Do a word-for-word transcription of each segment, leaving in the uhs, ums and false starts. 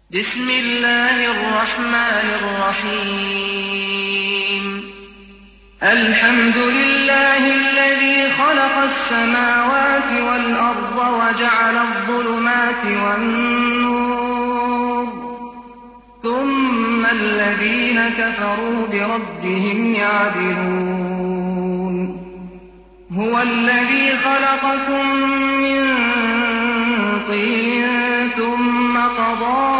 بسم الله الرحمن الرحيم الحمد لله الذي خلق السماوات والأرض وجعل الظلمات والنور ثم الذين كفروا بربهم يعدلون هو الذي خلقكم من طين ثم قضى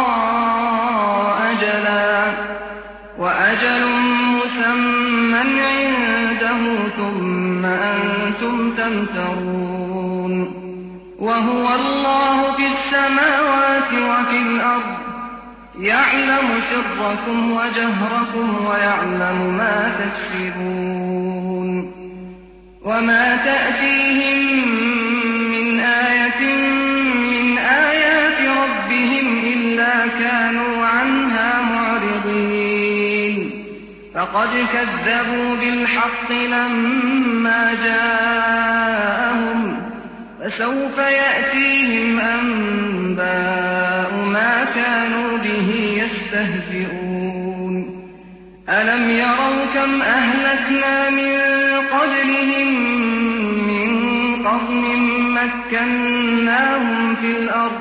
أجلا وأجل مسمى عنده ثم أنتم تمترون وهو الله في السماوات وفي الأرض يعلم سركم وجهركم ويعلم ما تكسبون وما تأتيهم من آية من آيات ربهم إلا كانوا عنها معرضين فقد كذبوا بالحق لما جاءهم فسوف يأتيهم أنباء ما كانوا به يستهزئون ألم يروا كم أهلكنا من قبلهم من قرن مكناهم في الأرض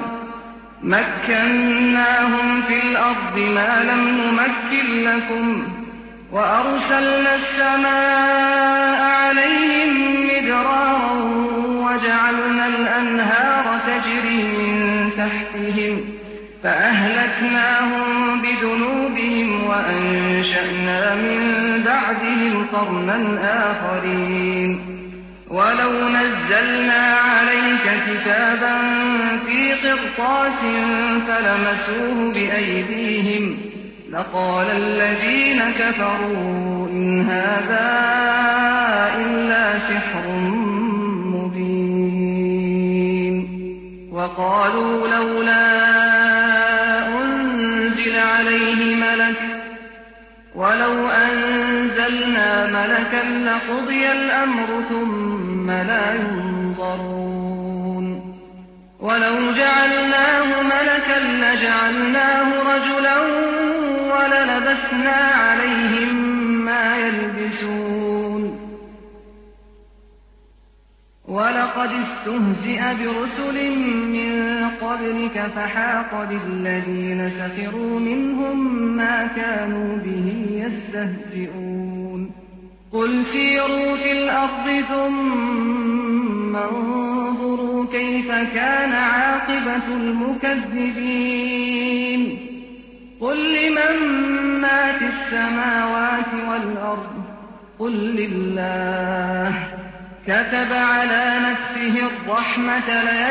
مكناهم في الأرض ما لم نمكن لكم وأرسلنا السماء عليهم مدرارا وجعلنا الأنهار تجري من تحتهم فأهلكناهم بذنوبهم وأنشأنا من بعدهم قرنا آخرين ولو نزلنا عليك كتابا في قرطاس فلمسوه بأيديهم لقال الذين كفروا إن هذا إلا سحر مبين وقالوا لولا أنزل عليه ملك ولو أنزلنا ملكا لقضي الأمر ثم لا ينظرون ولو جعلناه ملكا لجعلناه رجلا وللبسنا عليهم ما يلبسون ولقد استهزئ برسل من قبلك فحاق بالذين سخروا منهم ما كانوا به يستهزئون قل سيروا في الأرض ثم انظروا كيف كان عاقبة المكذبين قل لمن ما في السماوات والأرض قل لله كتب على نفسه الرحمة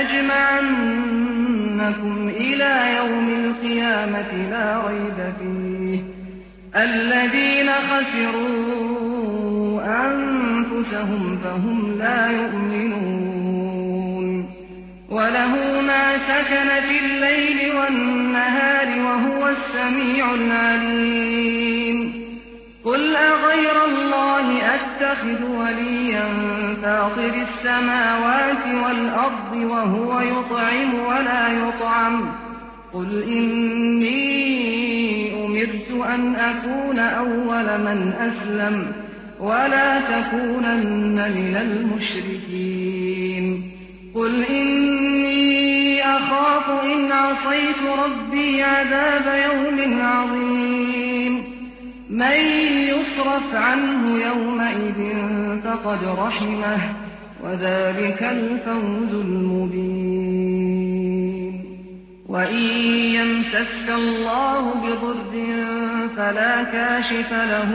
ليجمعنكم إلى يوم القيامة لا ريب فيه الذين خسروا أنفسهم فهم لا يؤمنون وله ما سكن في الليل والنهار وهو السميع العليم قل أغير الله أتخذ وليا فاطر السماوات والأرض وهو يطعم ولا يطعم قل إني أمرت أن أكون أول من أسلم ولا تكونن من المشركين قل إني أخاف إن عصيت ربي عذاب يوم عظيم من يصرف عنه يومئذ فقد رحمه وذلك الفوز المبين وإن يمسسك الله بضر فلا كاشف له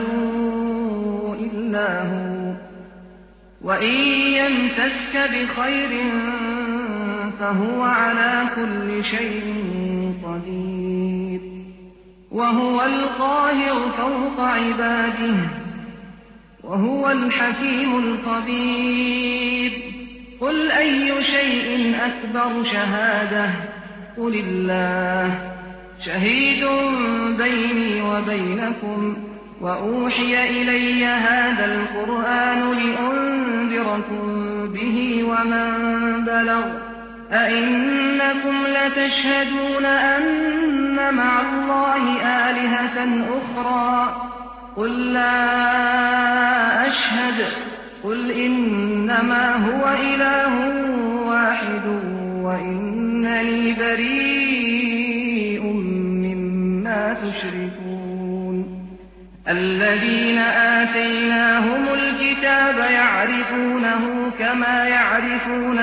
إلا هو وإن يمسسك بخير فهو على كل شيء قدير وهو القاهر فوق عباده وهو الحكيم الخبير قل أي شيء أكبر شهادة قل الله شهيد بيني وبينكم وأوحي إلي هذا القرآن لأنذركم به ومن بلغ أئنكم لتشهدون أن مع الله آلهة أخرى قل لا أشهد قل إنما هو إله واحد وإنني بريء مما تشركون الذين آتيناهم الكتاب يعرفونه كما يعرفون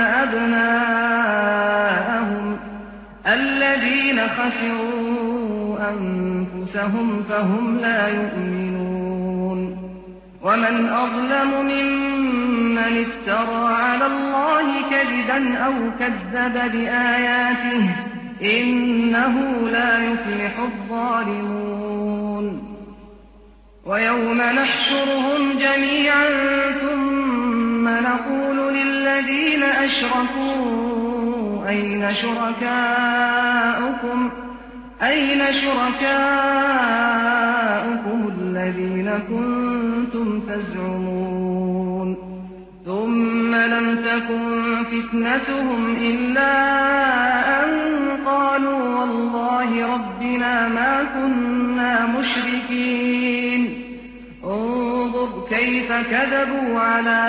أبناءهم الذين خسروا أنفسهم فهم لا يؤمنون ومن أظلم ممن افترى على الله كذبا أو كذب بآياته إنه لا يفلح الظالمون ويوم نحشرهم جميعا ثم نقول للذين أشركوا أين شركاؤكم أين شركاؤكم الذين كنتم تزعمون ثم لم تكن فتنتهم إلا أن قالوا والله ربنا ما كنا مشركين انظر كيف كذبوا على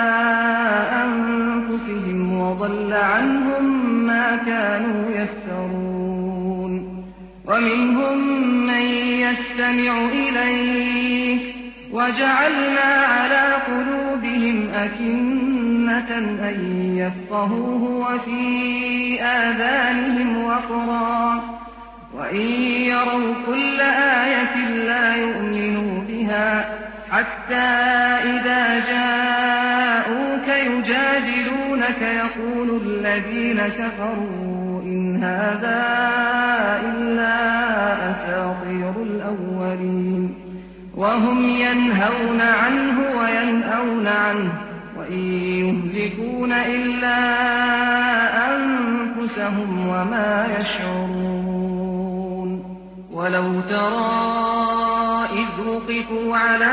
أنفسهم وضل عنهم ما كانوا يفترون ومنهم من يستمع إليك وجعلنا على قلوبهم أكنة أن يفقهوه وفي آذانهم وقرا وإن يروا كل آية لا يؤمنوا بها حتى إذا جاءوك يجادلونك يقول الذين كفروا إن هذا إلا أساطير الأولين وهم ينهون عنه وينأون عنه وإن يهلكون إلا أنفسهم وما يشعرون ولو ترى إذ وقفوا على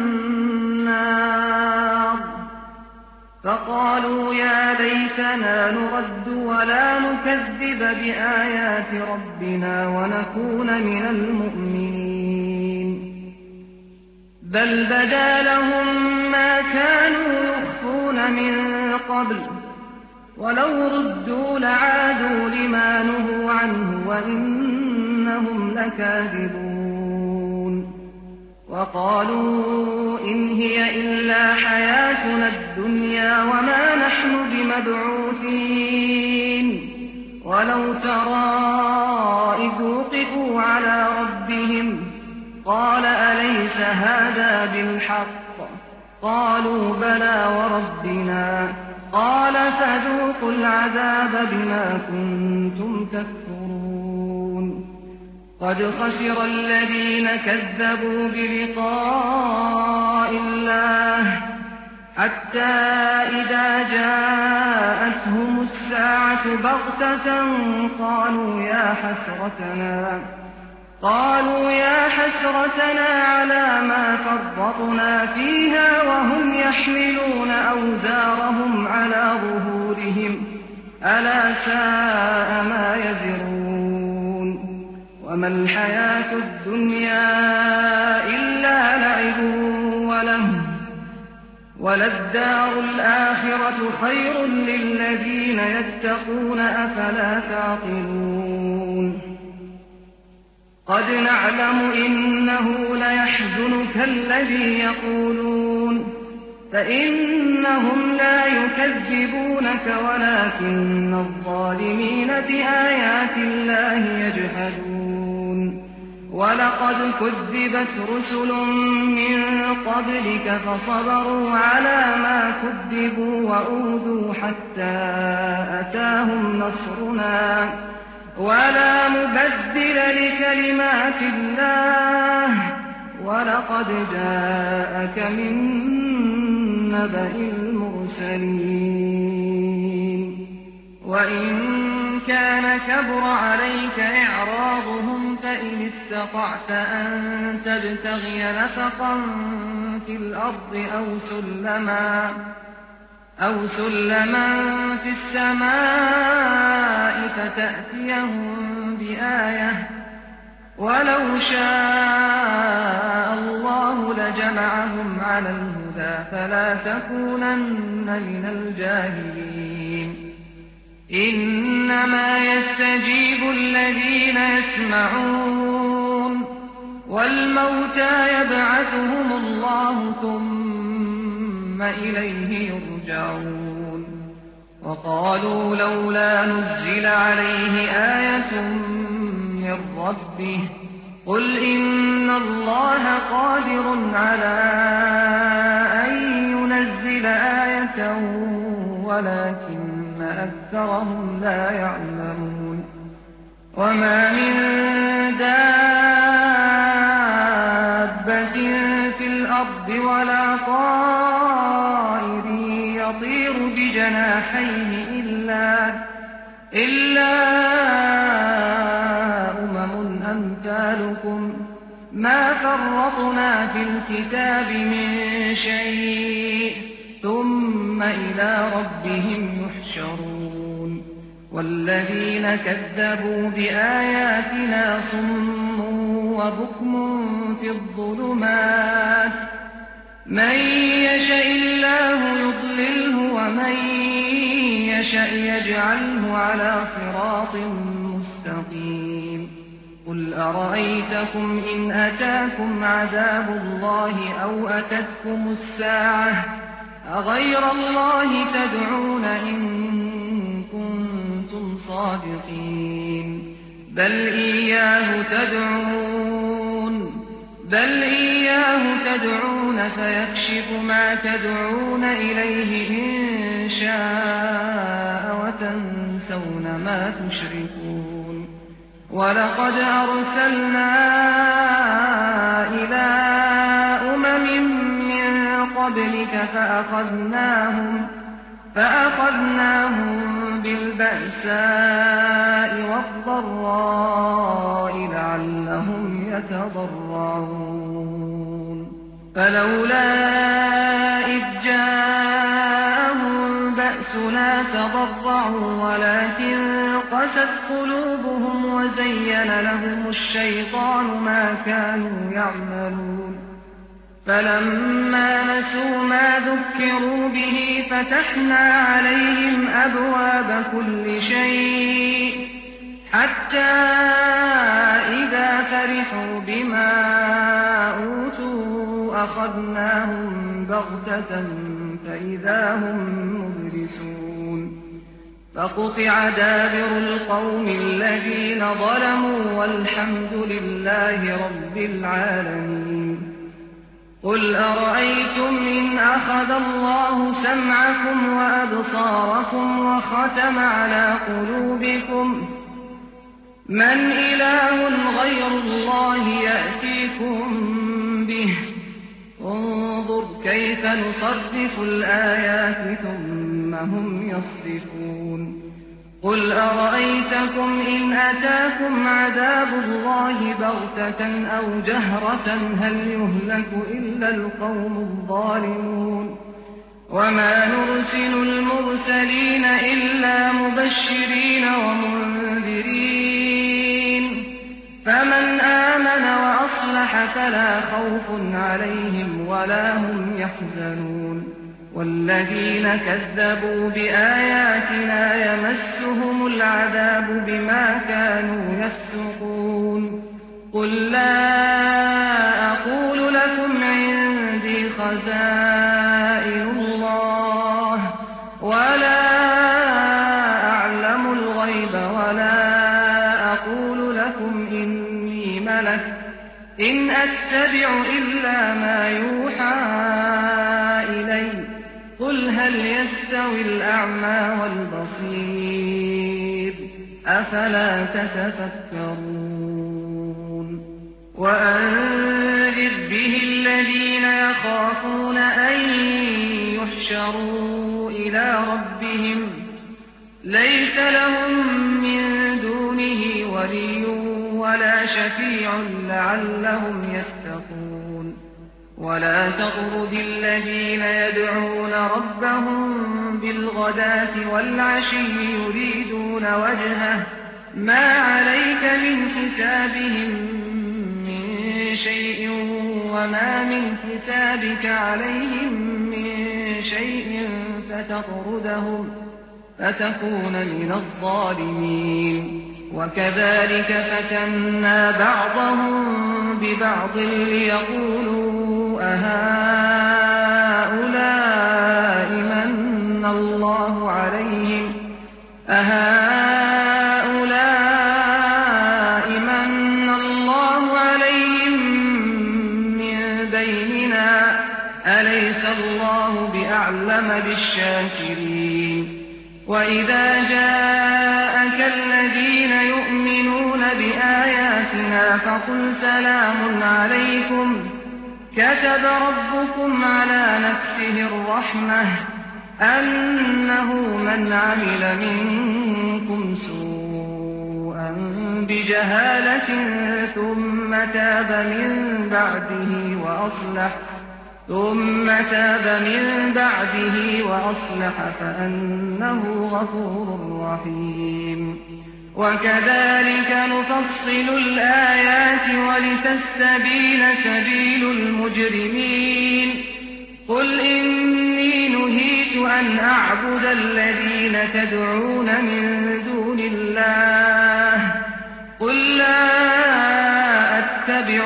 النار فقالوا يا ليتنا نرد ولا نكذب بآيات ربنا ونكون من المؤمنين بل بدا لهم ما كانوا يخفون من قبل ولو ردوا لعادوا لما نهوا عنه وإنهم لكاذبون وقالوا إن هي إلا حياتنا الدنيا وما نحن بمبعوثين ولو ترى إذ وقفوا على ربهم قال أليس هذا بالحق قالوا بلى وربنا قال فذوقوا العذاب بما كنتم تكفرون قد خسر الذين كذبوا بلقاء الله حتى إذا جاءتهم الساعة بغتة قالوا يا حسرتنا قالوا يا حسرتنا على ما فرطنا فيها وهم يحملون أوزارهم على ظهورهم ألا ساء ما يزرون وما الحياة الدنيا إلا لعب ولهو وللدار الآخرة خير للذين يتقون أفلا تعقلون قد نعلم إنه ليحزنك الذي يقولون فإنهم لا يكذبونك ولكن الظالمين بآيات الله يجحدون ولقد كذبت رسل من قبلك فصبروا على ما كذبوا وأوذوا حتى أتاهم نصرنا ولا مبدل لكلمات الله ولقد جاءك من نبأ المرسلين وإن كان كبر عليك إعراضهم فإن استطعت أن تبتغي نفقا في الأرض أو سلما أو سلما في السماء فتأتيهم بآية وَلَوْ شَاءَ اللَّهُ لَجَمَعَهُمْ عَلَى الْهُدَىٰ فَلَا تَكُونَنَّ مِنَ الْجَاهِلِينَ إِنَّمَا يَسْتَجِيبُ الَّذِينَ يَسْمَعُونَ وَالْمَوْتَىٰ يَبْعَثُهُمُ اللَّهُ ثُمَّ إِلَيْهِ يُرْجَعُونَ وَقَالُوا لَوْلَا نُزِّلَ عَلَيْهِ آيَةٌ مِّن رَّبِّهِ قُلْ إِنَّ اللَّهَ قَادِرٌ عَلَىٰ أَن يُنَزِّلَ آيَةً وَلَٰكِنَّ أَكْثَرَهُمْ لَا يَعْلَمُونَ وَمَا مِن دَابَّةٍ فِي الْأَرْضِ وَلَا طَائِرٍ يَطِيرُ بِجَنَاحَيْهِ إِلَّا إِلَّا أُمَمٌ أَمْثَالُكُم مَّا فَرَّطْنَا فِي الْكِتَابِ مِن شَيْءٍ ثُمَّ إِلَىٰ رَبِّهِمْ يُحْشَرُونَ وَالَّذِينَ كَذَّبُوا بِآيَاتِنَا صُمٌّ وَبُكْمٌ فِي الظُّلُمَاتِ مَن يَشَإِ اللَّهُ يُضْلِلْهُ وَمَن يَشَأْ يَجْعَلْهُ عَلَىٰ صِرَاطٍ مُّسْتَقِيمٍ قُلْ أَرَأَيْتَكُمْ إِنْ أَتَاكُمْ عَذَابُ اللَّهِ أَوْ أَتَتْكُمُ السَّاعَةُ أَغَيْرَ اللَّهِ تَدْعُونَ إِن كُنتُمْ صَادِقِينَ بَلْ إِيَّاهُ تَدْعُونَ بَلْ إِيَّاهُ تَدْعُونَ فَيَكْشِفُ مَا تَدْعُونَ إِلَيْهِ إِن شَاءَ وَتَنسَوْنَ مَا تُشْرِكُونَ وَلَقَدْ أَرْسَلْنَا إِلَىٰ أُمَمٍ مِّن قَبْلِكَ فَأَخَذْنَاهُم فَأَخَذْنَاهُم بِالْبَأْسَاءِ وَالضَّرَّاءِ لَعَلَّهُمْ يَتَضَرَّعُونَ فَلَوْلَا إِذْ جَاءَهُم بَأْسُنَا تَضَرَّعُوا وَلَٰكِن قَسَتْ قُلُوبُهُمْ وَزَيَّنَ لَهُمُ الشَّيْطَانُ مَا كَانُوا يَعْمَلُونَ فَلَمَّا نَسُوا مَا ذُكِّرُوا بِهِ فَتَحْنَا عَلَيْهِمْ أَبْوَابَ كُلِّ شَيْءٍ حَتَّىٰ إِذَا فَرِحُوا بِمَا أُوتُوا أَخَذْنَاهُم بَغْتَةً فَإِذَا هُم مُّبْلِسُونَ فَقُطِعَ دَابِرُ الْقَوْمِ الَّذِينَ ظَلَمُوا وَالْحَمْدُ لِلَّهِ رَبِّ الْعَالَمِينَ قُلْ أَرَأَيْتُمْ إِنْ أَخَذَ اللَّهُ سَمْعَكُمْ وَأَبْصَارَكُمْ وَخَتَمَ عَلَىٰ قُلُوبِكُم مَّنْ إِلَٰهٌ غَيْرُ اللَّهِ يَأْتِيكُم بِهِ انظُرْ كَيْفَ نُصَرِّفُ الْآيَاتِ ثُمَّ هُمْ يَصْدِفُونَ قُلْ أَرَأَيْتَكُمْ إِنْ أَتَاكُمْ عَذَابُ اللَّهِ بَغْتَةً أَوْ جَهْرَةً هَلْ يُهْلَكُ إِلَّا الْقَوْمُ الظَّالِمُونَ وَمَا نُرْسِلُ الْمُرْسَلِينَ إِلَّا مُبَشِّرِينَ وَمُنذِرِينَ فَمَنْ آمَنَ وَأَصْلَحَ فَلَا خَوْفٌ عَلَيْهِمْ وَلَا هُمْ يَحْزَنُونَ وَالَّذِينَ كَذَّبُوا بِآيَاتِنَا يَمَسُّهُمُ الْعَذَابُ بِمَا كَانُوا يَفْسُقُونَ قُل لَّا أَقُولُ لَكُمْ عِندِي خَزَائِنُ اللَّهِ وَلَا أَعْلَمُ الْغَيْبَ وَلَا أَقُولُ لَكُمْ إِنِّي مَلَكٌ إِنْ أَتَّبِعُ إِلَّا مَا يُوحَىٰ إِلَيَّ قُلْ هَلْ يَسْتَوِي الْأَعْمَىٰ وَالْبَصِيرُ أَفَلَا تَتَفَكَّرُونَ وَأَنذِرْ بِهِ الَّذِينَ يَخَافُونَ أَن يُحْشَرُوا إِلَىٰ رَبِّهِمْ لَيْسَ لَهُم مِّن دُونِهِ وَلِيٌّ وَلَا شَفِيعٌ لَّعَلَّهُمْ يَتَّقُونَ وَلَا تَطْرُدِ الَّذِينَ يَدْعُونَ رَبَّهُم بِالْغَدَاةِ وَالْعَشِيِّ يُرِيدُونَ وَجْهَهُ مَا عَلَيْكَ مِنْ حِسَابِهِم وما من حسابك عليهم من شيء فتطردهم فتكون من الظالمين وكذلك فتنا بعضهم ببعض ليقولوا أهؤلاء من الله عليهم أهؤلاء من الله عليهم من بيننا أليس الله بأعلم بالشاكرين وإذا جاءك الذين يؤمنون بآياتنا فقل سلام عليكم كتب ربكم على نفسه الرحمة أنه من عمل منكم سوءا بجهالة ثم تاب من بعده وأصلح ثم تاب من بعده وأصلح فأنه غفور رحيم وكذلك نفصل الآيات ولتستبين سبيل المجرمين قل إني نهيت أن أعبد الذين تدعون من دون الله قل لا أتبع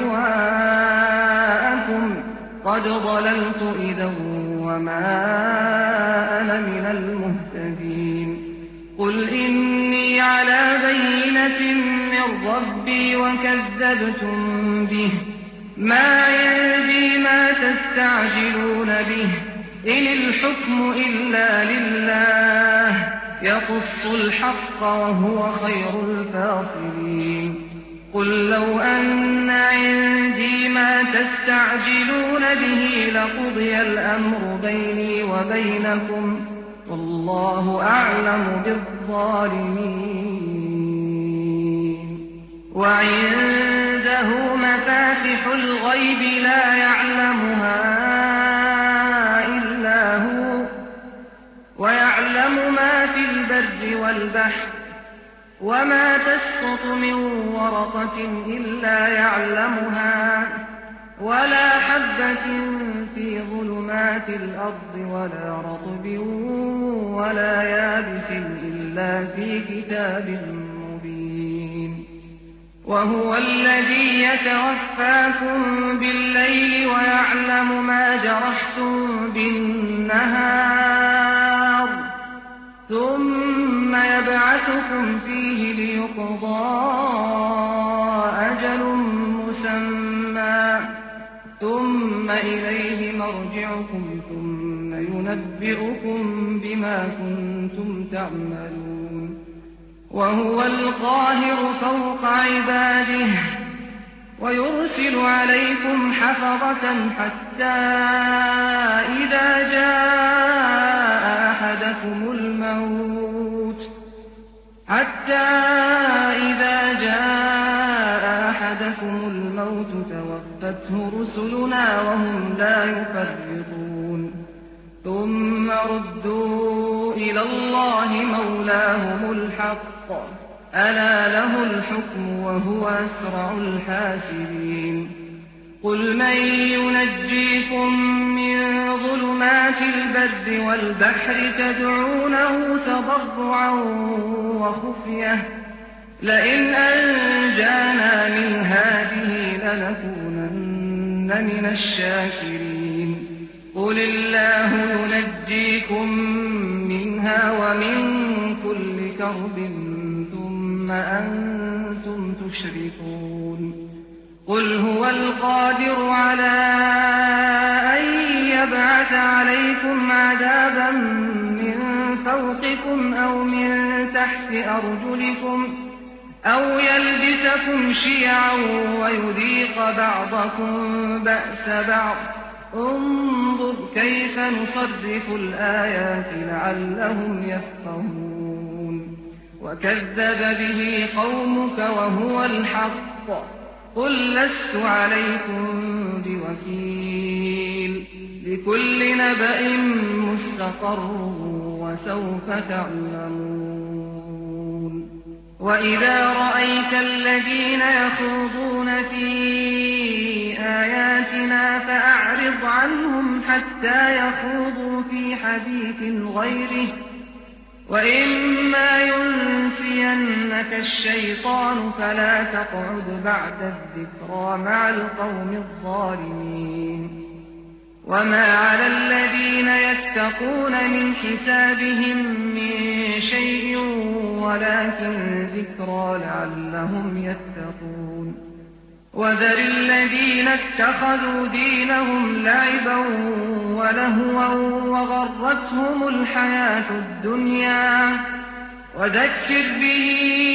أهواءكم قد ضللت إذا وما أنا من المهتدين قل إني على بينة من ربي وكذبتم به ما يندي ما تستعجلون به إن الحكم إلا لله يقص الحق وهو خير الفاصلين قل لو أن عندي ما تستعجلون به لقضي الأمر بيني وبينكم والله أعلم بالظالمين وعنده مفاتح الغيب لا يعلمها إلا هو ويعلم ما في البر والبحر وما تسقط من ورقة إلا يعلمها ولا حبة في ظلمات الأرض ولا رطب ولا يابس إلا في كتاب مبين وهو الذي يتوفاكم بالليل ويعلم ما جرحتم بالنهار ثم يبعثكم فيه ليقضى أجل مسمى ثم إليه مرجعكم ثم ينبئكم بما كنتم تعملون وهو القاهر فوق عباده ويرسل عليكم حفظة حتى إذا جاء أحدكم الموت حتى إذا جاء أحدكم الموت توفته رسلنا وهم لا يفرطون ثم ردوا إلى الله مولاهم الحق ألا له الحكم وهو أسرع الحاسبين قل من ينجيكم من ظلمات البر والبحر تدعونه تضرعا وخفية لئن أنجانا من هذه لنكونن من الشاكرين قل الله ينجيكم منها ومن كل كرب ثم أنتم تشركون قل هو القادر على أن يبعث عليكم عذابا من فوقكم أو من تحت أرجلكم أو يلبسكم شيعا ويذيق بعضكم بأس بعض انظر كيف نصرف الآيات لعلهم يفقهون وكذب به قومك وهو الحق قل لست عليكم بوكيل لكل نبأ مستقر وسوف تعلمون وإذا رأيت الذين يخوضون في آيات حتى يخوضوا في حديث غيره وإما ينسينك الشيطان فلا تقعد بعد الذكرى مع القوم الظالمين وما على الذين يتقون من حسابهم من شيء ولكن ذكرى لعلهم يتقون وذر الذين اتخذوا دينهم لعبا ولهوا وغرتهم الحياة الدنيا وذكر به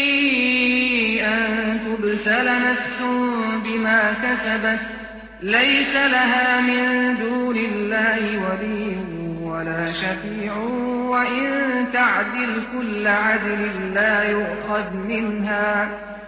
أن تبسل نفس بما كسبت ليس لها من دون الله ولي ولا شفيع وإن تعدل كل عدل لا يؤخذ منها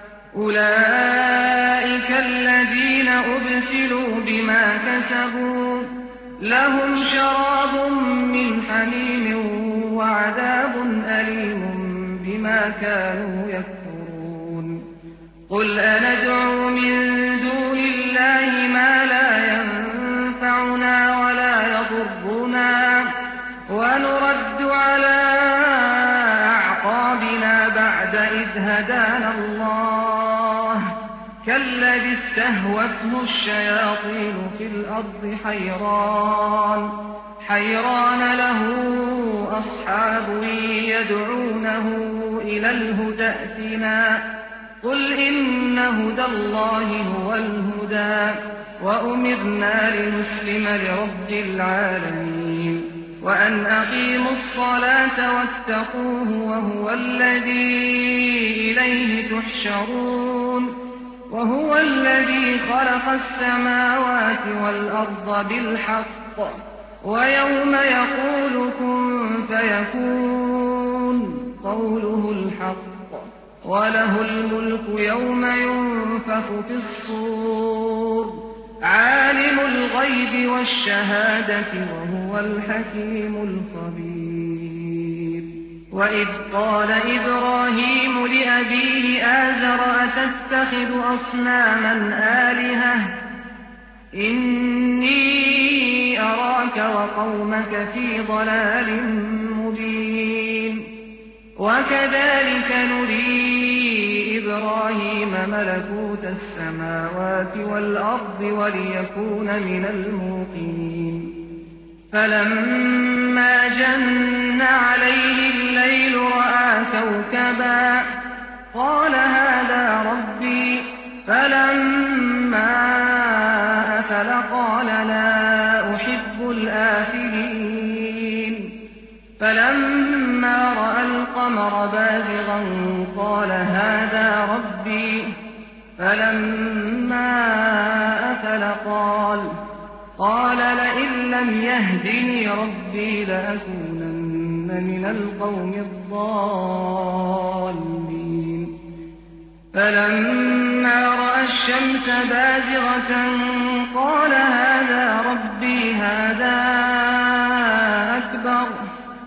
أولئك الذين أبسلوا بما كسبوا لهم شراب من حميم وعذاب أليم بما كانوا يكفرون قل أندعو من دون الله ما لا ينفعنا ولا يضرنا ونرد على أعقابنا بعد إذ هدانا الله كالذي استهوته الشياطين في الأرض حيران حيران له أصحاب يدعونه إلى الهدى ائتنا قل إن هدى الله هو الهدى وأمرنا لنسلم لرب العالمين وأن أقيموا الصلاة واتقوه وهو الذي إليه تحشرون وهو الذي خلق السماوات والأرض بالحق ويوم يقول كن فيكون قوله الحق وله الملك يوم ينفخ في الصور عالم الغيب والشهادة وهو الحكيم الخبير وإذ قال إبراهيم لأبيه آزر أتتخذ أصناما آلهة إني أراك وقومك في ضلال مبين وكذلك نري إبراهيم ملكوت السماوات والأرض وليكون من الموقنين فلما جن عليه الليل رأى كوكبا قال هذا ربي فلما أفل قال لا أحب الآفلين فلما رأى القمر بازغا قال هذا ربي فلما أفل قال قال لئن لم يهدني ربي لأكونن من القوم الضالين فلما رأى الشمس بازغة قال هذا ربي هذا أكبر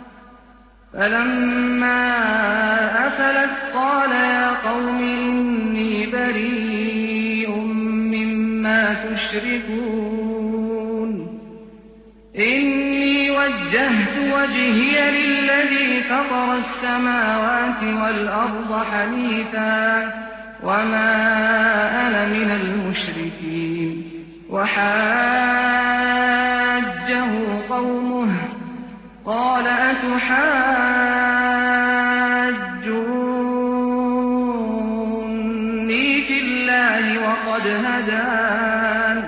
فلما أفلت قال يا قوم إني بريء مما تشركون إني وجهت وجهي للذي فطر السماوات والأرض حنيفا وما أنا من المشركين وحاجه قومه قال أتحاجوني في الله وقد هدان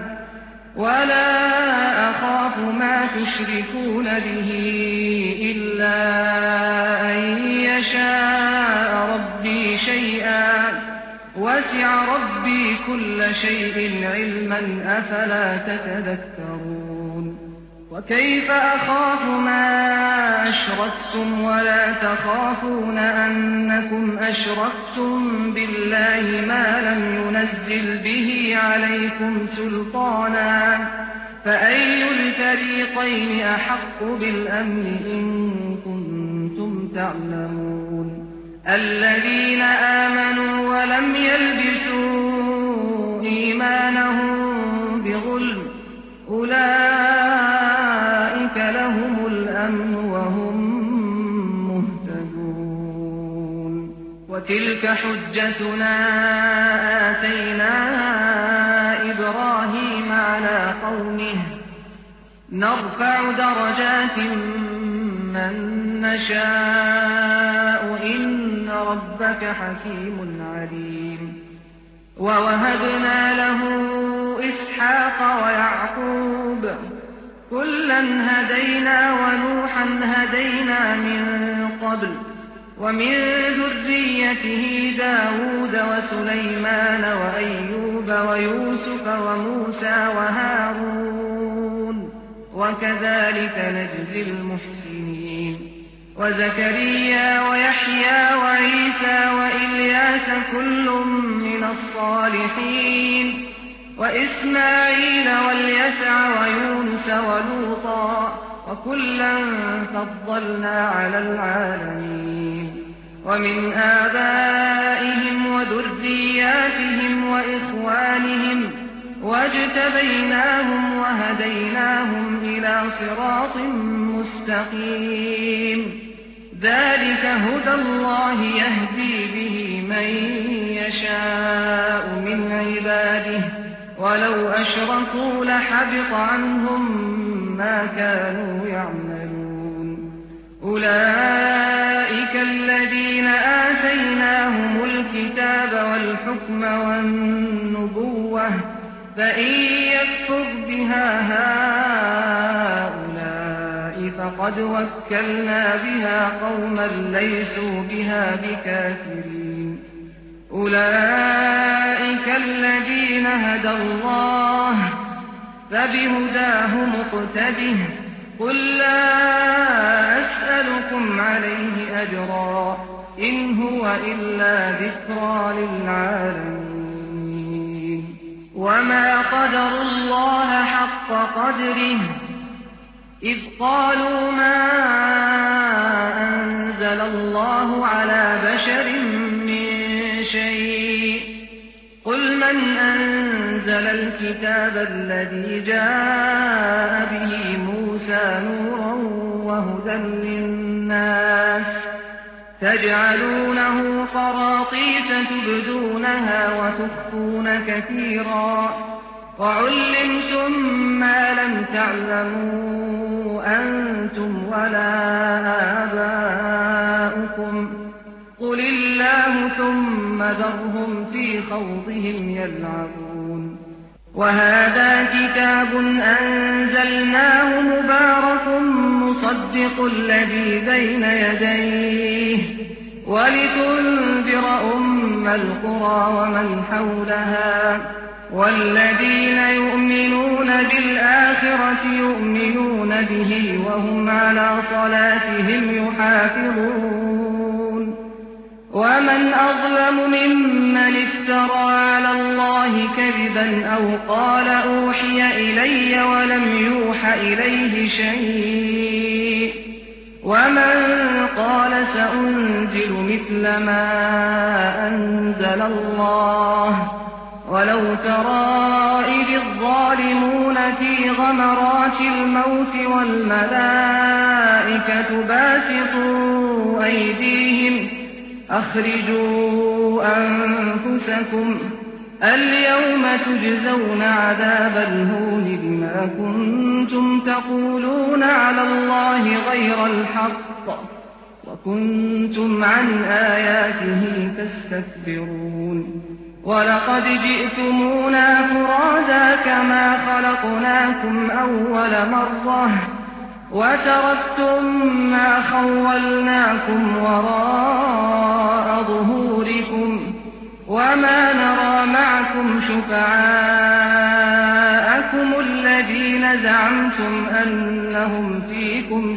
ولا أخاف ما تشركون به إلا أن يشاء ربي شيئا وسع ربي كل شيء علما أفلا تتذكرون وكيف أخاف ما أشركتم ولا تخافون أنكم أشركتم بالله ما لم ينزل به عليكم سلطانا فأي الفريقين أحق بالأمن إن كنتم تعلمون الذين آمنوا ولم يلبسوا إيمانهم بظلم أولئك وتلك حجتنا آتيناها إبراهيم على قومه نرفع درجات من نشاء إن ربك حكيم عليم ووهبنا له إسحاق ويعقوب كلا هدينا ونوحا هدينا من قبل ومن ذريته داود وسليمان وأيوب ويوسف وموسى وهارون وكذلك نجزي المحسنين وزكريا ويحيى وعيسى وإلياس كل من الصالحين وإسماعيل واليسع ويونس ولوطا وكلا فضلنا على العالمين ومن آبائهم وذرياتهم وإخوانهم واجتبيناهم وهديناهم إلى صراط مستقيم ذلك هدى الله يهدي به من يشاء من عباده ولو أشركوا لحبط عنهم ما كانوا يعملون أولئك الذين آتيناهم الكتاب والحكم والنبوة فإن يكفر بها هؤلاء فقد وكلنا بها قوما ليسوا بها بكافرين أولئك الذين هدى الله فبهداه مقتده قل لا أسألكم عليه أجرا إن هو إلا ذكرى للعالمين وما قدروا الله حق قدره إذ قالوا ما أنزل الله على بشر من شيء قل من أنزل الكتاب الذي جاء به موسى نورا وهدى للناس تجعلونه قراطيس تبدونها وتخفون كثيرا وعلمتم ما لم تعلموا أنتم ولا آباؤكم قل الله ثم ذرهم في خوضهم يلعبون وهذا كتاب أنزلناه مبارك مصدق الذي بين يديه ولتنذر أم القرى ومن حولها والذين يؤمنون بالآخرة يؤمنون به وهم على صلاتهم يحافظون ومن أظلم ممن افترى على الله كذبا أو قال أوحي إلي ولم يوح إليه شيء ومن قال سأنزل مثل ما أنزل الله ولو ترى إذ الظالمون في غمرات الموت والملائكة باسطوا أيديهم أخرجوا أنفسكم اليوم تجزون عذاب الهون بما كنتم تقولون على الله غير الحق وكنتم عن آياته تستكبرون ولقد جئتمونا فرادا كما خلقناكم أول مرة وتركتم ما خولناكم وراء ظهوركم وما نرى معكم شفعاءكم الذين زعمتم أنهم فيكم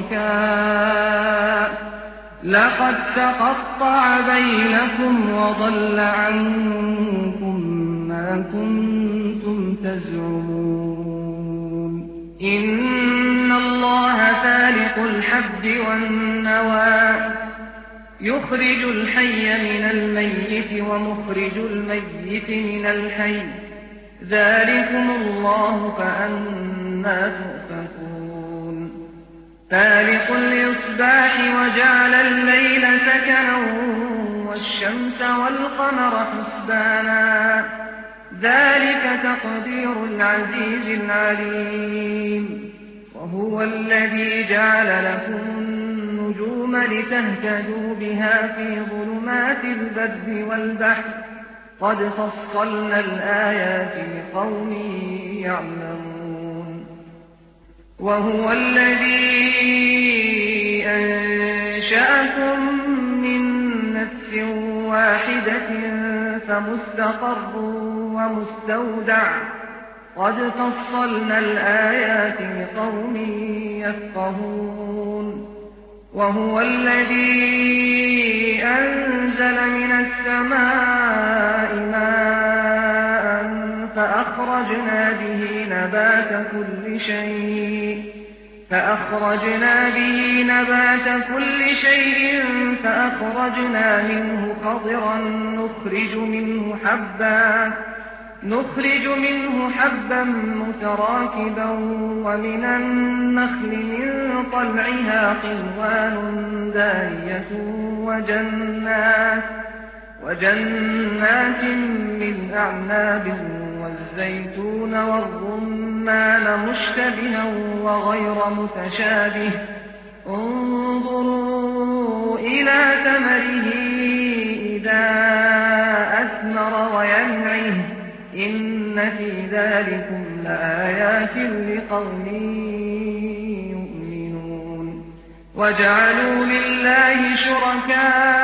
شركاء لقد تقطع بينكم وضل عنكم ما كنتم تزعمون إن الله فالق الحب والنوى يخرج الحي من الميت ومخرج الميت من الحي ذلكم الله فأنى تؤفكون فالق الإصباح وجعل الليل سكنا والشمس والقمر حسبانا ذلك تقدير العزيز العليم وهو الذي جعل لكم النجوم لتهتدوا بها في ظلمات البر والبحر قد فصلنا الآيات لقوم يعلمون وهو الذي أنشأكم من نفس واحدة فمستقر ومستودع قد فصلنا الآيات لقوم يفقهون وهو الذي أنزل من السماء ماء فأخرجنا به نبات كل شيء فأخرجنا به نبات كل شيء فأخرجنا منه خضرا نخرج منه حبا نخرج منه حبا متراكبا ومن النخل من طلعها قنوان دانية وجنات وجنات من أعناب والزيتون والرمان مشتبها وغير متشابه انظروا إلى ثمره إذا أثمر وينعه إن في ذلكم لآيات لقوم يؤمنون وجعلوا لله شركاء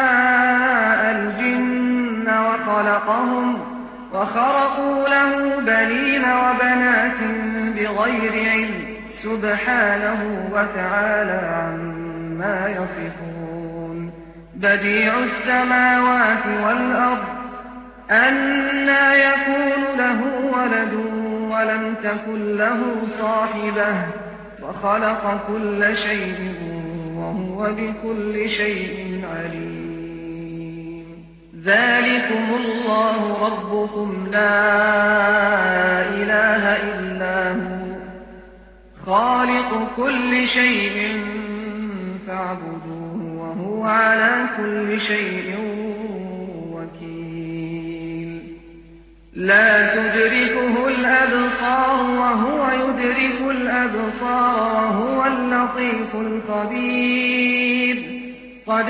الجن وخلقهم وخرقوا له بنين وبنات بغير علم سبحانه وتعالى عما يصفون بديع السماوات والأرض أنى يكون له ولد ولم تكن له صاحبة وخلق كل شيء وهو بكل شيء عليم ذلكم الله ربكم لا إله إلا هو خالق كل شيء فاعبدوه وهو على كل شيء وكيل لا تدركه الأبصار وهو يدرك الأبصار وهو اللطيف الخبير قد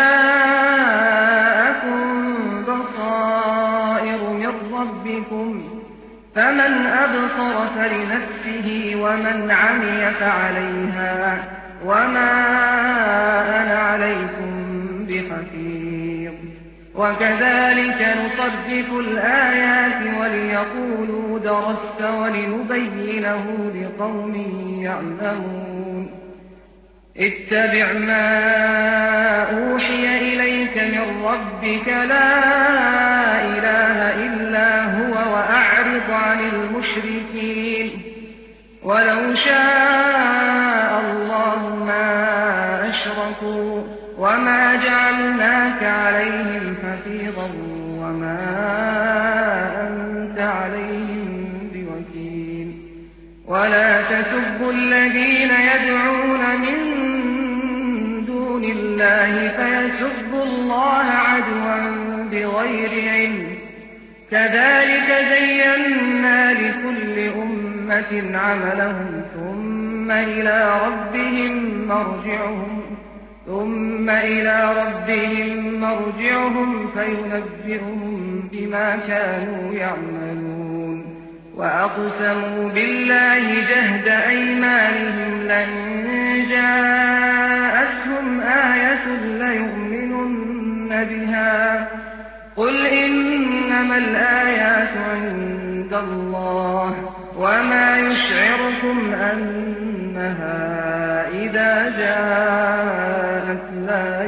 جاءكم بصائر من ربكم فمن أبصر فلنفسه ومن عمي فعليها وما أنا عليكم بحفيظ وكذلك نصرف الآيات وليقولوا درست ولنبينه لقوم يعلمون اتبع ما أوحي إليك من ربك لا إله إلا هو وأعرض عن المشركين ولو شاء الله ما أشركوا وما جعلناك عليهم حفيظا وما أنت عليهم بوكيل ولا تسبوا الذين يدعون من دون الله فيسبوا الله عدوا بغير علم كذلك زينا لكل أمة عملهم ثم إلى ربهم مرجعهم ثم إلى ربهم مرجعهم فينبئهم بما كانوا يعملون وأقسموا بالله جهد أيمانهم لئن جاءتهم آية ليؤمنن بها قل إنما الآيات عند الله وما يشعركم أنها إذا جاءت لا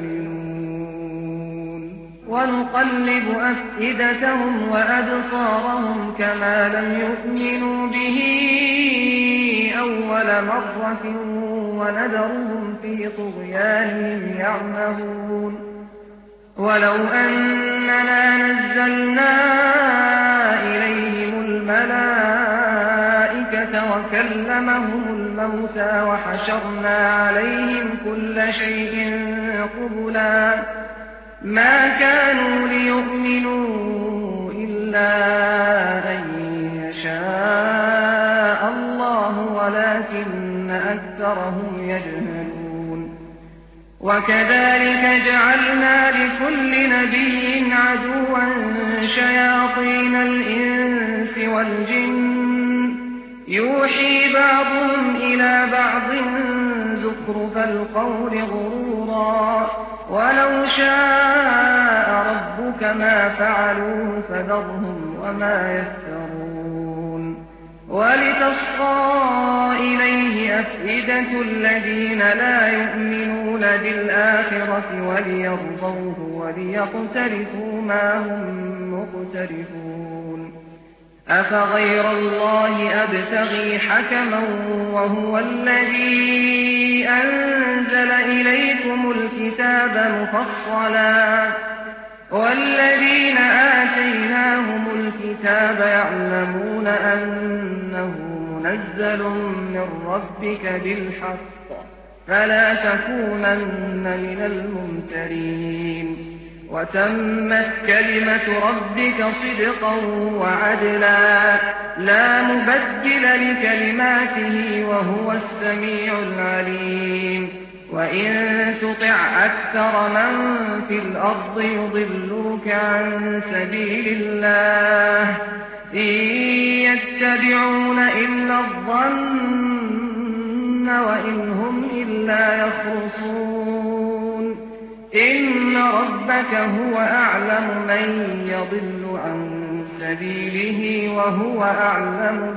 يؤمنون ونقلب أفئدتهم وأبصارهم كما لم يؤمنوا به أول مرة ونذرهم في طغيانهم يعمهون ولو أننا نزلنا إليهم الملائكة وكلمهم الموتى وحشرنا عليهم كل شيء قبلا ما كانوا ليؤمنوا إلا أن يشاء الله ولكن أكثرهم يجهلون وكذلك جعلنا لكل نبي عدوا شياطين الإنس والجن يوحي بعضهم إلى بعض زخرف القول غرورا ولو شاء ربك ما فعلوه فذرهم وما يفترون ولتصغى إليه أفئدة الذين لا يؤمنون بالآخرة وليرضوه وليقترفوا ما هم مقترفون أفغير الله أبتغي حكما وهو الذي أنزل إليكم الكتاب مفصلا والذين آتيناهم الكتاب يعلمون أنه منزل من ربك بالحق فلا تكونن من الممترين وتمت كلمة ربك صدقا وعدلا لا مبدل لكلماته وهو السميع العليم وإن تطع أكثر من في الأرض يضلوك عن سبيل الله إن يتبعون إلا الظن وإن هم إلا يخرصون إن ربك هو أعلم من يضل عن سبيله وهو أعلم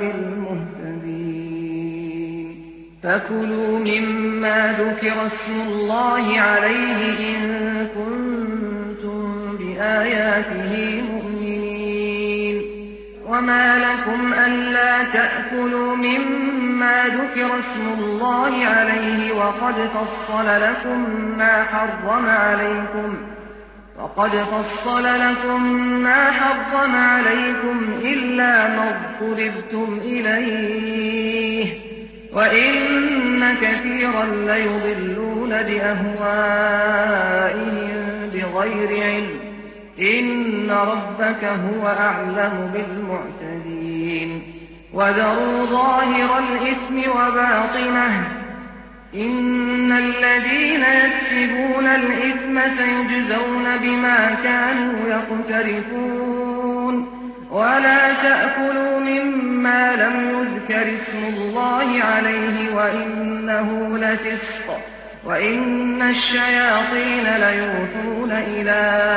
بالمهتدين فكلوا مما ذكر اسم الله عليه إن كنتم بآياته مؤمنين وما لكم ألا تأكلوا مما ذكر اسم الله عليه وقد فصل لكم ما حرم عليكم وقد فصل لكم ما حرم عليكم إلا ما اضطررتم إليه وإن كثيرا ليضلون بأهوائهم بغير علم إن ربك هو أعلم بالمعتدين وذروا ظاهر الإثم وباطنه إن الذين يكسبون الإثم سيجزون بما كانوا يقترفون ولا تأكلوا مما لم يذكر اسم الله عليه وإنه لفسق وإن الشياطين ليوحون إلى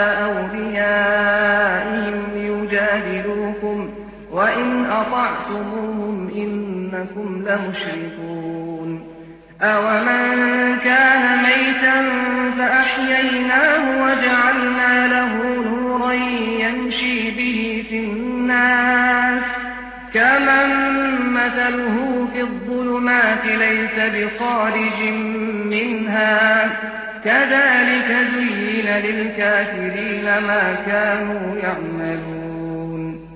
أوليائهم ليجادلوكم وإن أطعتموهم إنكم لمشركون أومن كان ميتا فأحييناه وجعلنا له نورا يمشي به في الناس كمن مثله في الظلمات ليس بخارج منها كذلك زين للكافرين ما كانوا يعملون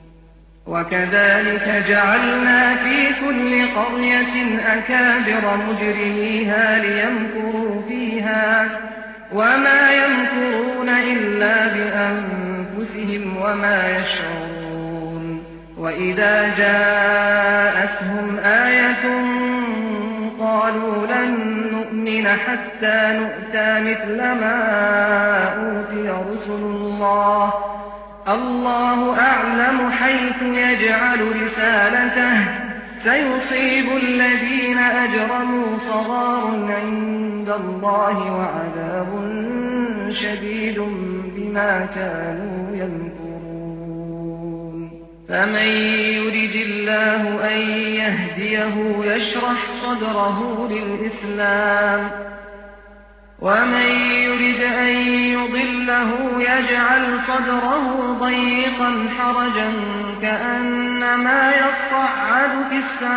وكذلك جعلنا في كل قرية أكابر مجرميها ليمكروا فيها وما يمكرون إلا بأنفسهم وما يشعرون وإذا جاءتهم آية قالوا لن نؤمن حتى نؤتى مثل ما أوتي رسل الله الله أعلم حيث يجعل رسالته سيصيب الذين أجرموا صغار عند الله وعذاب شديد بما كانوا يمكرون فمن يرد الله أن يهديه يشرح صدره للإسلام ومن يرد أن يضله يجعل صدره ضيقا حرجا كأنما يصعد في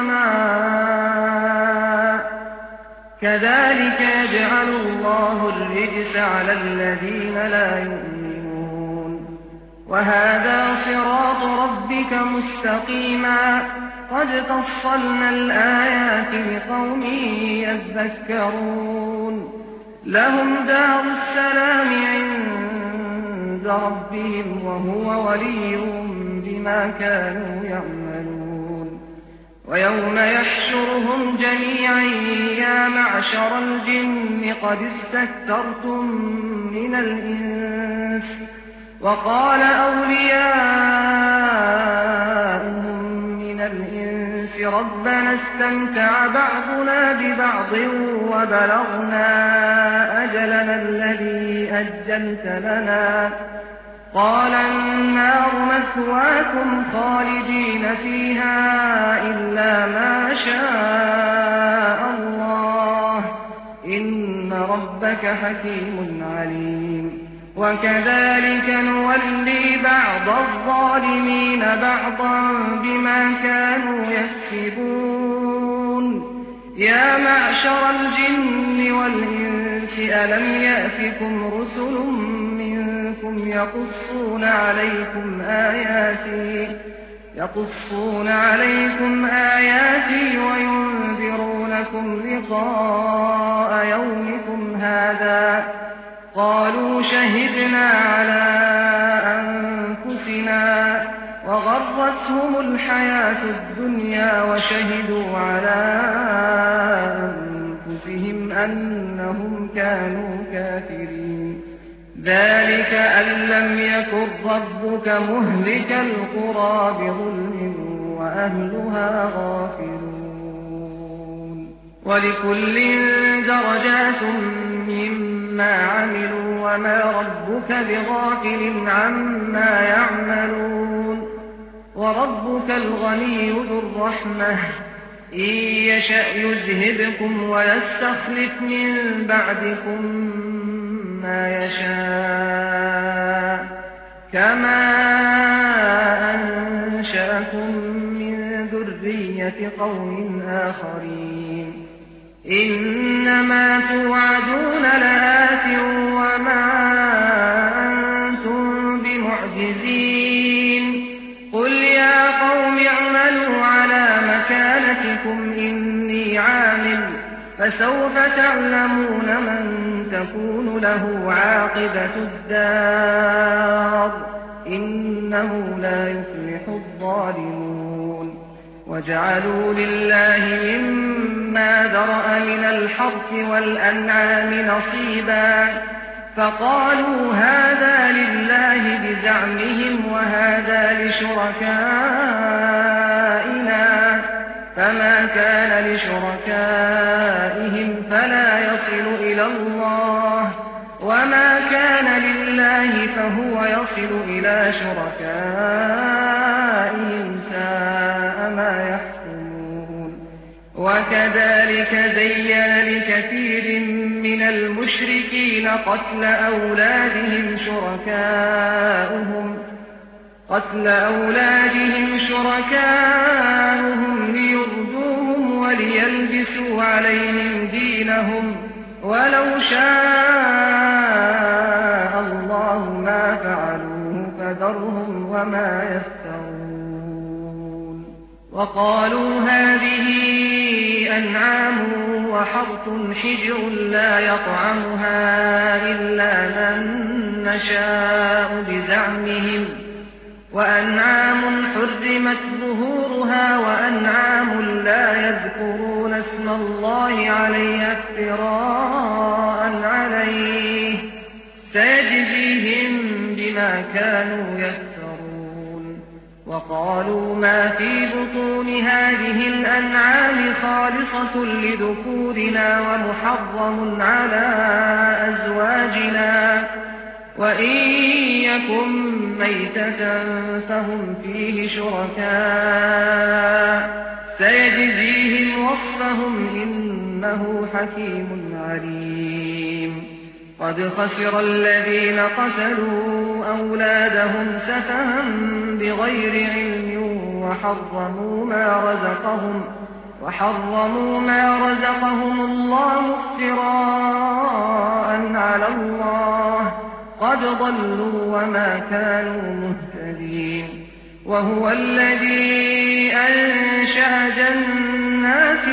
السماء كذلك يجعل الله الرجس على الذين لا يؤمنون وهذا صراط ربك مستقيما قد فصلنا الآيات لقوم يذكرون لهم دار السلام عند عند ربهم وهو وليهم بما كانوا يعملون. ويوم يحشرهم جميعا يا معشر الجن قد استكثرتم من الإنس وقال أولياؤهم من الإنس ربنا استمتع بعضنا ببعض وبلغنا أجلنا الذي أجلت لنا قال النار مثواكم خالدين فيها إلا ما شاء الله إن ربك حكيم عليم. وكذلك نولي بعض الظالمين بعضا بما كانوا يكسبون. يا معشر الجن والإنس ألم يأتكم رسل منكم يقصون عليكم آياتي يقصون عليكم آياتي وينذرونكم لقاء يومكم هذا قالوا شهدنا على أنفسنا وغرتهم الحياة الدنيا وشهدوا على أنفسهم أنهم كانوا كافرين. ذلك أن لم يكن ربك مهلك القرى بظلم وأهلها غافلون. ولكل درجات مما عملوا وما ربك بغافل عما يعملون. وربك الغني ذو الرحمة إن يشأ يذهبكم ويستخلف من بعدكم ما يشاء كما أنشأكم من ذرية قوم آخرين. إنما توعدون لآت وما أنتم بمعجزين. قل يا قوم اعملوا على مكانتكم إني عامل فسوف تعلمون من تكون له عاقبة الدار إنه لا يفلح الظالمون. وجعلوا لله مما ذرأ من الحرث والأنعام نصيبا فقالوا هذا لله بزعمهم وهذا لشركائنا فما كان لشركائهم فلا يصل إلى الله وما كان لله فهو يصل إلى شركائهم ساء ما يحكمون. وكذلك زين لكثير من المشركين قتل أولادهم شركاؤهم قتل أولادهم شركاؤهم ليردوهم وليلبسوا عليهم دينهم ولو شاء الله ما فعلوه فذرهم وما يفترون. وقالوا هذه أنعام وحرث حجر لا يطعمها إلا من نشاء بزعمهم وأنعام حرمت ظهورها وأنعام لا يذكرون اسم الله عليها افتراء عليه سيجزيهم بما كانوا يفترون. وقالوا ما في بطون هذه الأنعام خالصة لذكورنا ومحرم على أزواجنا وإن يكن ميتة فهم فيه شركاء سيجزيهم وصفهم إنه حكيم عليم. قد خسر الذين قتلوا أولادهم سفها بغير علم وحرموا ما رزقهم وحرموا ما رزقهم الله افتراء على الله قد ضلوا وما كانوا مهتدين. وهو الذي أنشأ جنات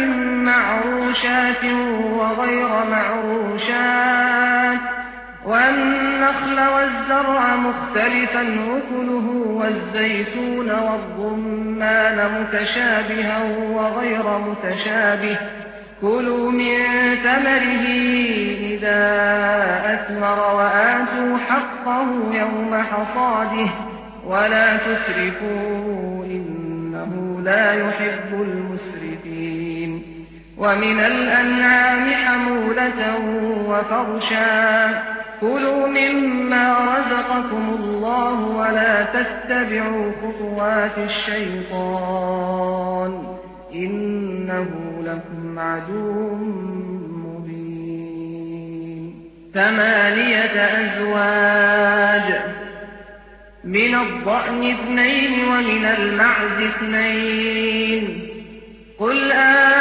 معروشات وغير معروشات والنخل والنخل والزرع مختلفا أكله والزيتون والرمان متشابها وغير متشابه كلوا من ثمره إذا أثمر وآتوا حقه يوم حصاده ولا تسرفوا إنه لا يحب المسرفين ومن الأنعام حمولة وفرشا كلوا مما رزقكم الله ولا تتبعوا خطوات الشيطان إنه لكم عدو مبين ثمانية أزواج من الضأن اثنين ومن المعز اثنين قل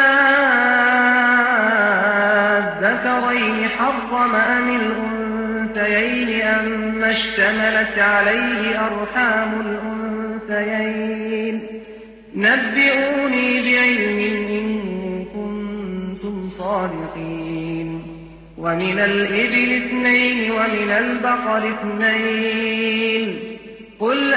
أذكرين حرم أم الأنثيين أما اشتملت عليه أرحام الأنثيين نبئوني بعلم إن كنتم صادقين ومن الإبل اثنين ومن البقر اثنين قل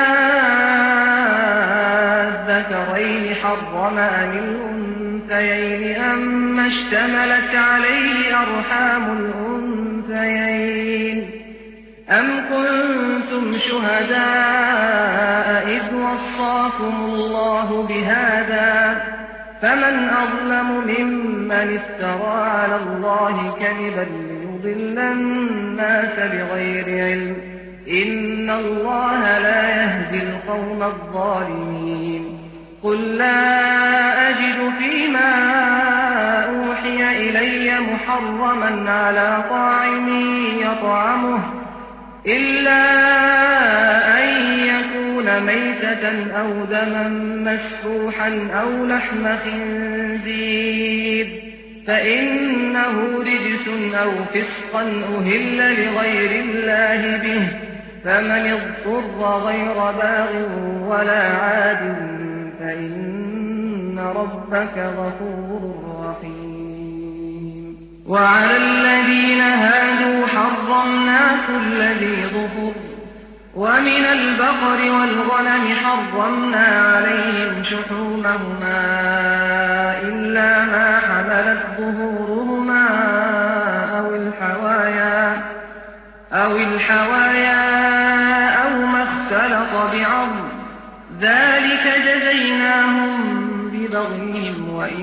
أذكرين حرم أم الأنثيين أما اشتملت عليه أرحام الأنثيين أم كنتم شهداء إذ وصاكم الله بهذا فمن أظلم ممن افترى على الله كذبا ليضل الناس بغير علم إن الله لا يهدي القوم الظالمين قل لا أجد فيما أوحي إلي محرما على طاعم يطعمه إلا أن يكون ميتة أو دما مسفوحا أو لحم خنزير فإنه رجس أو فسقا أهل لغير الله به فمن اضطر غير باغ ولا عاد فإن ربك غفور رحيم وعلى الذين هادوا حرمنا كل ذي ظفر ومن البقر والغنم حرمنا عليهم شحومهما إلا ما حملت ظهورهما أو الحوايا أو الحوايا أو ما اختلط بعظم ذلك جزيناهم ببغيهم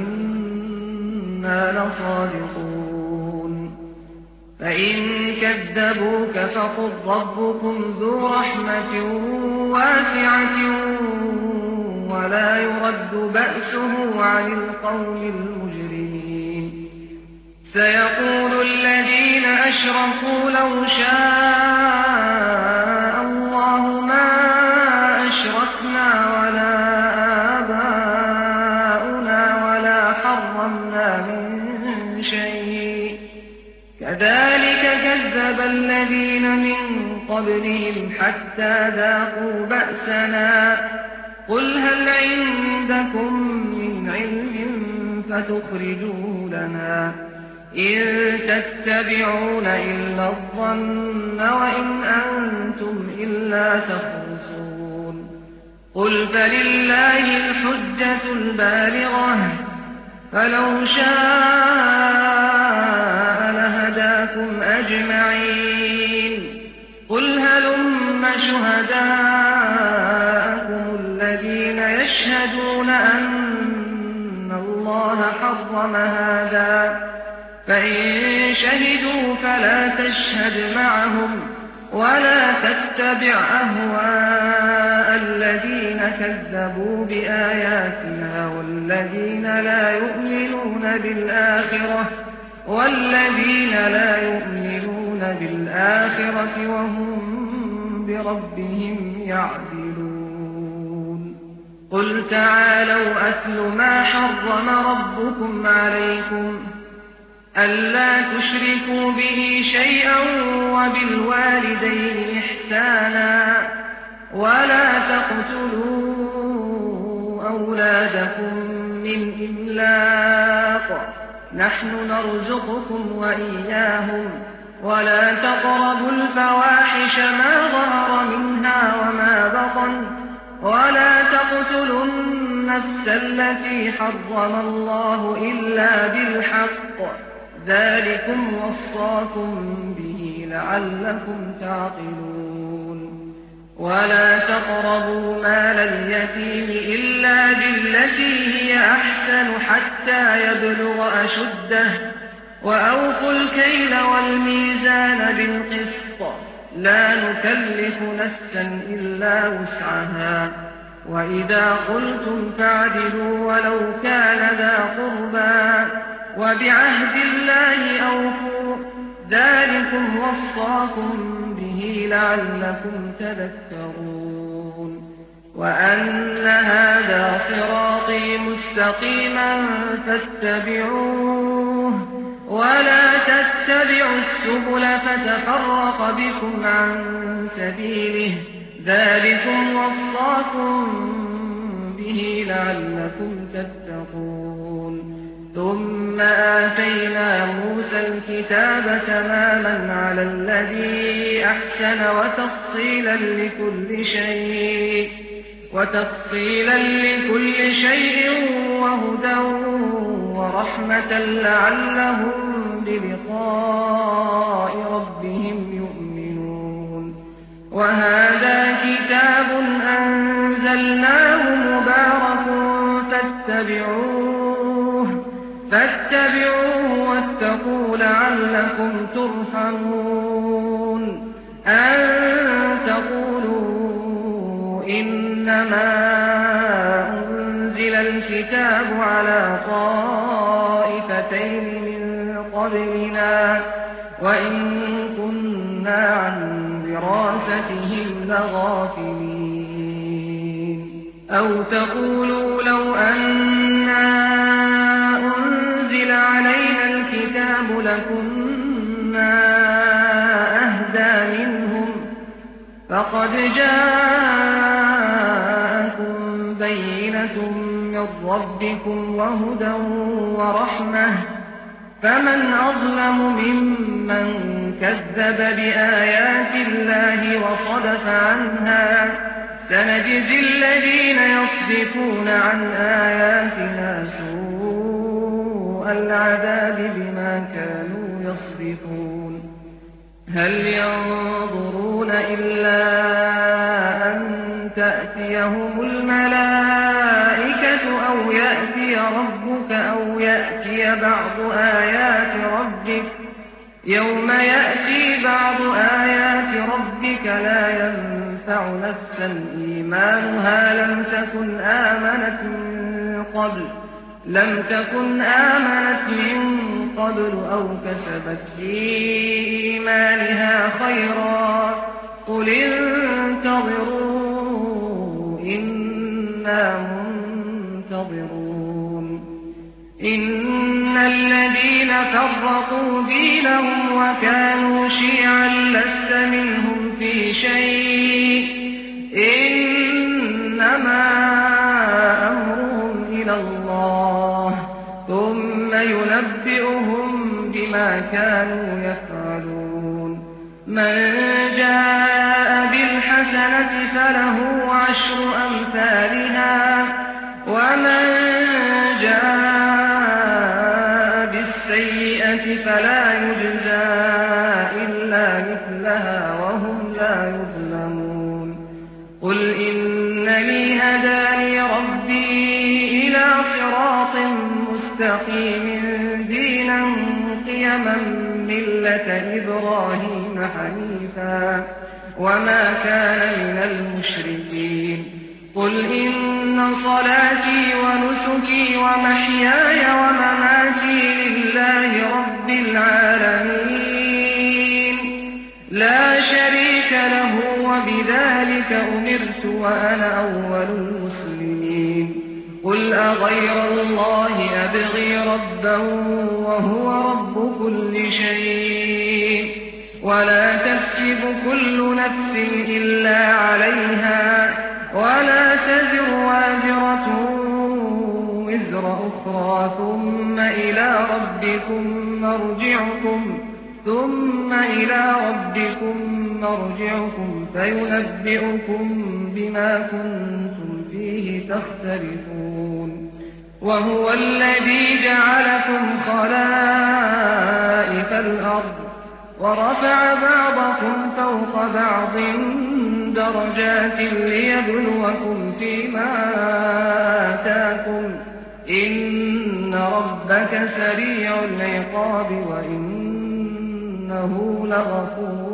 وإنا لصادقون فإن كذبوك فقل ربكم ذو رحمة واسعة ولا يرد بأسه عن القوم المجرمين سيقول الذين أشركوا لو شاء الله ما أشركنا ولا آباؤنا ولا حرمنا من شيء كذلك كذب الذين من قبلهم حتى ذاقوا بأسنا قل هل عندكم من علم فتخرجوه لنا إن تتبعون إلا الظن وإن أنتم إلا تخرصون قل فلله الحجة البالغة فلو شاء لهداكم أجمعين قل هلم شهداءكم الذين يشهدون أن الله حرم هذا فإن شهدوا فلا تشهد معهم ولا تتبع أهواء الذين كذبوا بآياتنا والذين لا يؤمنون بالآخرة والذين لا يؤمنون بالآخرة وهم بربهم يعدلون قل تعالوا أتل ما حرم ربكم عليكم ألا تشركوا به شيئا وبالوالدين إحسانا ولا تقتلوا أولادكم من إملاق نحن نرزقكم وإياهم ولا تقربوا الفواحش ما ظهر منها وما بطن ولا تقتلوا النفس التي حرم الله إلا بالحق ذلكم وصاكم به لعلكم تعقلون ولا تقربوا مال اليتيم إلا بالتي هي أحسن حتى يبلغ أشده وأوفوا الكيل والميزان بالقسط لا نكلف نفسا إلا وسعها وإذا قلتم فاعدلوا ولو كان ذا قربى وبعهد الله أوفوا ذلكم وصاكم به لعلكم تذكرون وأن هذا صراطي مستقيما فاتبعوه ولا تتبعوا السبل فتفرق بكم عن سبيله ذلكم وصاكم به لعلكم تتقون ثم آتينا موسى الكتاب تماما على الذي أحسن وتفصيلا لكل شيء وتفصيلا لكل شيء وهدى ورحمة لعلهم بلقاء ربهم يؤمنون وهذا كتاب أنزلناه مبارك فاتبعوه فاتبعوه واتقوا لعلكم ترحمون أن تقولوا إنما أنزل الكتاب على طائفتين من قبلنا وإن كنا عن دراستهم لغافلين أو تقولوا لو أنا أنزل علينا الكتاب لكنا أهدى منهم فقد جاءكم بينة من ربكم وهدى ورحمة فمن أظلم ممن كذب بآيات الله وصدف عنها سنجزي الذين يصدفون عن آياتنا سوء العذاب بما كانوا يصدفون هل ينظرون إلا أن تأتيهم الملائكة أو يأتي ربك أو يأتي بعض آيات ربك يوم يأتي بعض آيات ربك لا ينفع نفسا إيمانها لم تكن آمنت من قبل لم تكن آمنت من قبل أو كسبت في إيمانها خيرا قل انتظروا إنا منتظرون إن الذين فرقوا دينهم وكانوا شيعا لست منهم في شيء إنما أمرهم إلى الله ثم ينبئهم بما كانوا يفعلون من جاء بالحسنة فله عشر أمثالها ومن جاء بالسيئة فلا يجزى إلا مثلها وهم لا يظلمون قل إنني هداني ربي إلى صراط مستقيم دينا قيما ملة إبراهيم حنيفا وما كان من المشركين قل إن صلاتي ونسكي ومحياي ومماتي لله رب العالمين لا شريك له وبذلك أمرت وأنا أول المسلمين قل أغير الله أبغي ربا وهو رب كل شيء ولا تكسب كل نفس إلا عليها ولا تزر وازرة وزر أخرى ثم إلى ربكم مرجعكم ثم إلى ربكم مرجعكم فينبئكم بما كنتم فيه تختلفون وهو الذي جعلكم خلائف الأرض ورفع بعضكم فوق بعض درجات ليبلوكم فيما آتاكم إن ربك سريع العقاب وإنه لغفور